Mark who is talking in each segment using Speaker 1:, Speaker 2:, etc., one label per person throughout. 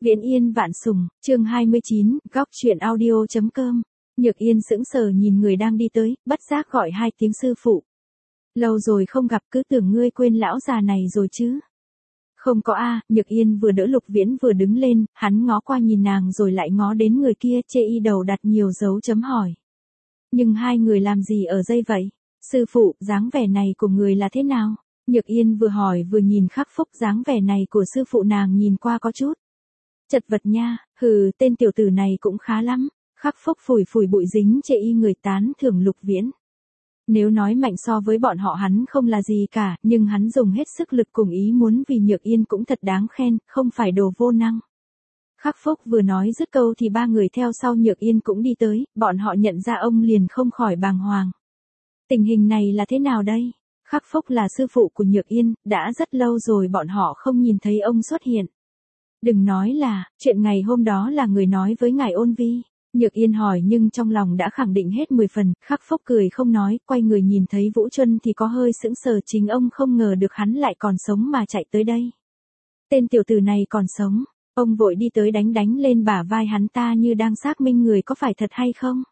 Speaker 1: Viễn Yên Vạn Sủng, chương 29, góc truyện audio.com. Nhược Yên sững sờ nhìn người đang đi tới, bất giác gọi hai tiếng sư phụ. Lâu rồi không gặp, cứ tưởng ngươi quên lão già này rồi chứ. Không có a. Nhược Yên vừa đỡ Lục Viễn vừa đứng lên, hắn ngó qua nhìn nàng rồi lại ngó đến người kia, chê y đầu đặt nhiều dấu chấm hỏi. Nhưng hai người làm gì ở đây vậy? Sư phụ, dáng vẻ này của người là thế nào? Nhược Yên vừa hỏi vừa nhìn Khắc Phúc, dáng vẻ này của sư phụ nàng nhìn qua có chút chật vật nha. Tên tiểu tử này cũng khá lắm. Khắc Phúc phủi phủi bụi dính chê y người, tán thưởng Lục Viễn. Nếu nói mạnh so với bọn họ hắn không là gì cả, nhưng hắn dùng hết sức lực cùng ý muốn vì Nhược Yên cũng thật đáng khen, không phải đồ vô năng. Khắc Phúc vừa nói dứt câu thì ba người theo sau Nhược Yên cũng đi tới, bọn họ nhận ra ông liền không khỏi bàng hoàng. Tình hình này là thế nào đây? Khắc Phúc là sư phụ của Nhược Yên, đã rất lâu rồi bọn họ không nhìn thấy ông xuất hiện. Đừng nói là, chuyện ngày hôm đó là người nói với ngài Ôn Vi. Nhược Yên hỏi nhưng trong lòng đã khẳng định hết 10 phần, Khắc Phúc cười không nói, quay người nhìn thấy Vũ Chuân thì có hơi sững sờ, chính ông không ngờ được hắn lại còn sống mà chạy tới đây. Tên tiểu tử này còn sống, ông vội đi tới đánh lên bả vai hắn ta như đang xác minh người có phải thật hay không.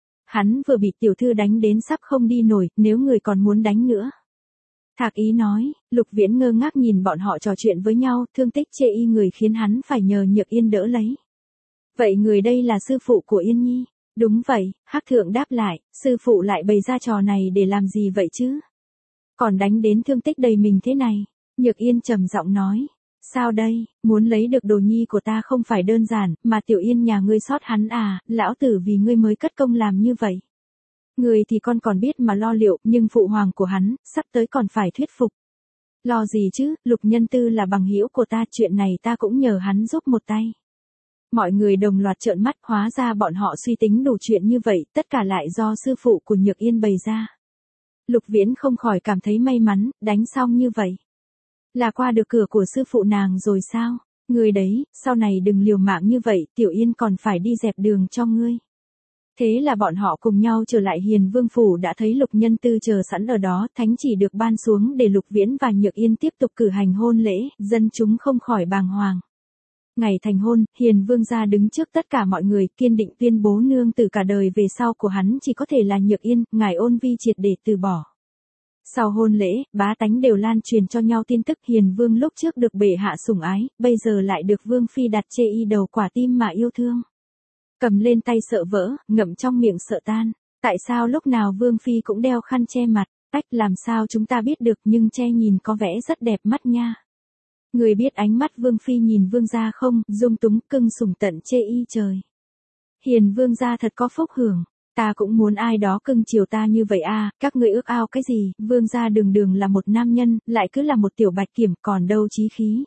Speaker 1: Hắn vừa bị tiểu thư đánh đến sắp không đi nổi, nếu người còn muốn đánh nữa. Thạc Ý nói. Lục Viễn ngơ ngác nhìn bọn họ trò chuyện với nhau, thương tích chê y người khiến hắn phải nhờ Nhược Yên đỡ lấy. Vậy người đây là sư phụ của Yên Nhi? Đúng vậy, Hắc Thượng đáp lại, sư phụ lại bày ra trò này để làm gì vậy chứ? Còn đánh đến thương tích đầy mình thế này. Nhược Yên trầm giọng nói. Sao đây, muốn lấy được đồ nhi của ta không phải đơn giản, mà Tiểu Yên nhà ngươi sót hắn à, lão tử vì ngươi mới cất công làm như vậy. Người thì con còn biết mà lo liệu, nhưng phụ hoàng của hắn, sắp tới còn phải thuyết phục. Lo gì chứ, Lục Nhân Tư là bằng hữu của ta, chuyện này ta cũng nhờ hắn giúp một tay. Mọi người đồng loạt trợn mắt, hóa ra bọn họ suy tính đủ chuyện như vậy, tất cả lại do sư phụ của Nhược Yên bày ra. Lục Viễn không khỏi cảm thấy may mắn, đánh xong như vậy. Là qua được cửa của sư phụ nàng rồi sao? Người đấy, sau này đừng liều mạng như vậy, Tiểu Yên còn phải đi dẹp đường cho ngươi. Thế là bọn họ cùng nhau trở lại Hiền Vương Phủ, đã thấy Lục Nhân Tư chờ sẵn ở đó, thánh chỉ được ban xuống để Lục Viễn và Nhược Yên tiếp tục cử hành hôn lễ, dân chúng không khỏi bàng hoàng. Ngày thành hôn, Hiền Vương gia đứng trước tất cả mọi người, kiên định tuyên bố nương tử cả đời về sau của hắn chỉ có thể là Nhược Yên, ngài Ôn Vi triệt để từ bỏ. Sau hôn lễ, bá tánh đều lan truyền cho nhau tin tức Hiền Vương lúc trước được bệ hạ sủng ái, bây giờ lại được Vương Phi đặt chê y đầu quả tim mà yêu thương. Cầm lên tay sợ vỡ, ngậm trong miệng sợ tan. Tại sao lúc nào Vương Phi cũng đeo khăn che mặt? Cách làm sao chúng ta biết được, nhưng che nhìn có vẻ rất đẹp mắt nha. Người biết ánh mắt Vương Phi nhìn Vương gia không, dung túng cưng sủng tận chê y trời. Hiền Vương gia thật có phúc hưởng, ta cũng muốn ai đó cưng chiều ta như vậy à, các ngươi ước ao cái gì, Vương gia đường đường là một nam nhân, lại cứ là một tiểu bạch kiểm, còn đâu chí khí.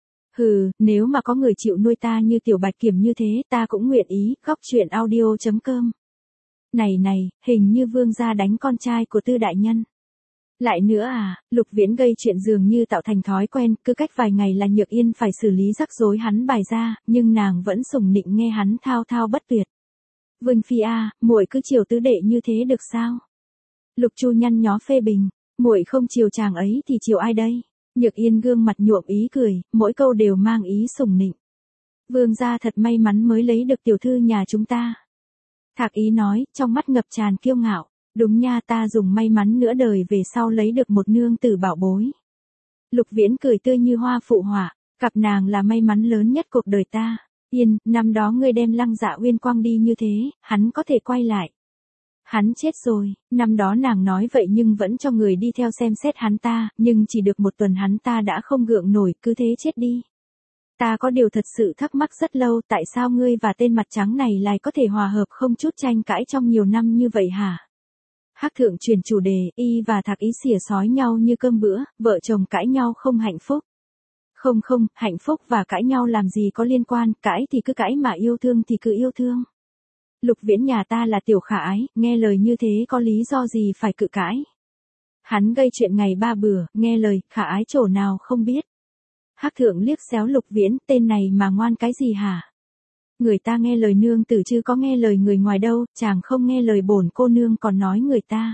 Speaker 1: Nếu mà có người chịu nuôi ta như tiểu bạch kiểm như thế, ta cũng nguyện ý. Góc truyện audio.com. Này, hình như Vương gia đánh con trai của Tư đại nhân. Lại nữa à, Lục Viễn gây chuyện dường như tạo thành thói quen, cứ cách vài ngày là Nhược Yên phải xử lý rắc rối hắn bày ra, nhưng nàng vẫn sủng nịnh nghe hắn thao thao bất tuyệt. Vương Phi à, muội cứ chiều tứ đệ như thế được sao? Lục Chu nhăn nhó phê bình, muội không chiều chàng ấy thì chiều ai đây? Nhược Yên gương mặt nhuộm ý cười, mỗi câu đều mang ý sủng nịnh. Vương gia thật may mắn mới lấy được tiểu thư nhà chúng ta. Thạc Ý nói, trong mắt ngập tràn kiêu ngạo. Đúng nha, ta dùng may mắn nửa đời về sau lấy được một nương tử bảo bối. Lục Viễn cười tươi như hoa phụ họa, gặp nàng là may mắn lớn nhất cuộc đời ta. Yên, năm đó ngươi đem Lăng Dạ Uyên quăng đi như thế, hắn có thể quay lại. Hắn chết rồi, năm đó nàng nói vậy nhưng vẫn cho người đi theo xem xét hắn ta, nhưng chỉ được một tuần hắn ta đã không gượng nổi, cứ thế chết đi. Ta có điều thật sự thắc mắc rất lâu, tại sao ngươi và tên mặt trắng này lại có thể hòa hợp không chút tranh cãi trong nhiều năm như vậy hả? Hắc Thượng chuyển chủ đề, y và Thạc Ý xỉa xói nhau như cơm bữa, vợ chồng cãi nhau không hạnh phúc. Không, hạnh phúc và cãi nhau làm gì có liên quan, cãi thì cứ cãi mà yêu thương thì cứ yêu thương. Lục Viễn nhà ta là tiểu khả ái, nghe lời như thế có lý do gì phải cự cãi. Hắn gây chuyện ngày ba bữa, nghe lời, khả ái chỗ nào không biết. Hắc Thượng liếc xéo Lục Viễn, tên này mà ngoan cái gì hả? Người ta nghe lời nương tử chứ có nghe lời người ngoài đâu, chàng không nghe lời bổn cô nương còn nói người ta.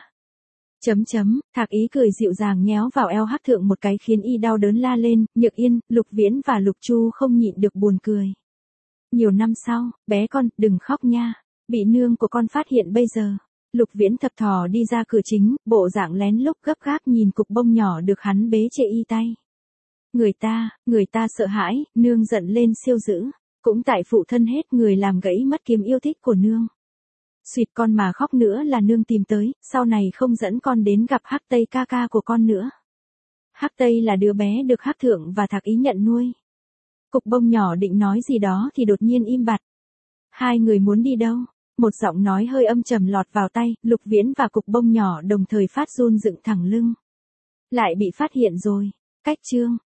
Speaker 1: Thạc Ý cười dịu dàng nhéo vào eo Hắc Thượng một cái khiến y đau đớn la lên, Nhược Yên, Lục Viễn và Lục Chu không nhịn được buồn cười. Nhiều năm sau, bé con, đừng khóc nha. Bị nương của con phát hiện bây giờ. Lục Viễn thập thò đi ra cửa chính, bộ dạng lén lút gấp gáp nhìn cục bông nhỏ được hắn bế chệ y tay. Người ta sợ hãi, nương giận lên siêu dữ. Cũng tại phụ thân hết người làm gãy mất kiếm yêu thích của nương. Xuyệt con mà khóc nữa là nương tìm tới, sau này không dẫn con đến gặp Hắc Tây ca ca của con nữa. Hắc Tây là đứa bé được Hắc Thượng và Thạc Ý nhận nuôi. Cục bông nhỏ định nói gì đó thì đột nhiên im bặt. Hai người muốn đi đâu? Một giọng nói hơi âm trầm lọt vào tay, Lục Viễn và cục bông nhỏ đồng thời phát run dựng thẳng lưng. Lại bị phát hiện rồi. Cách chương.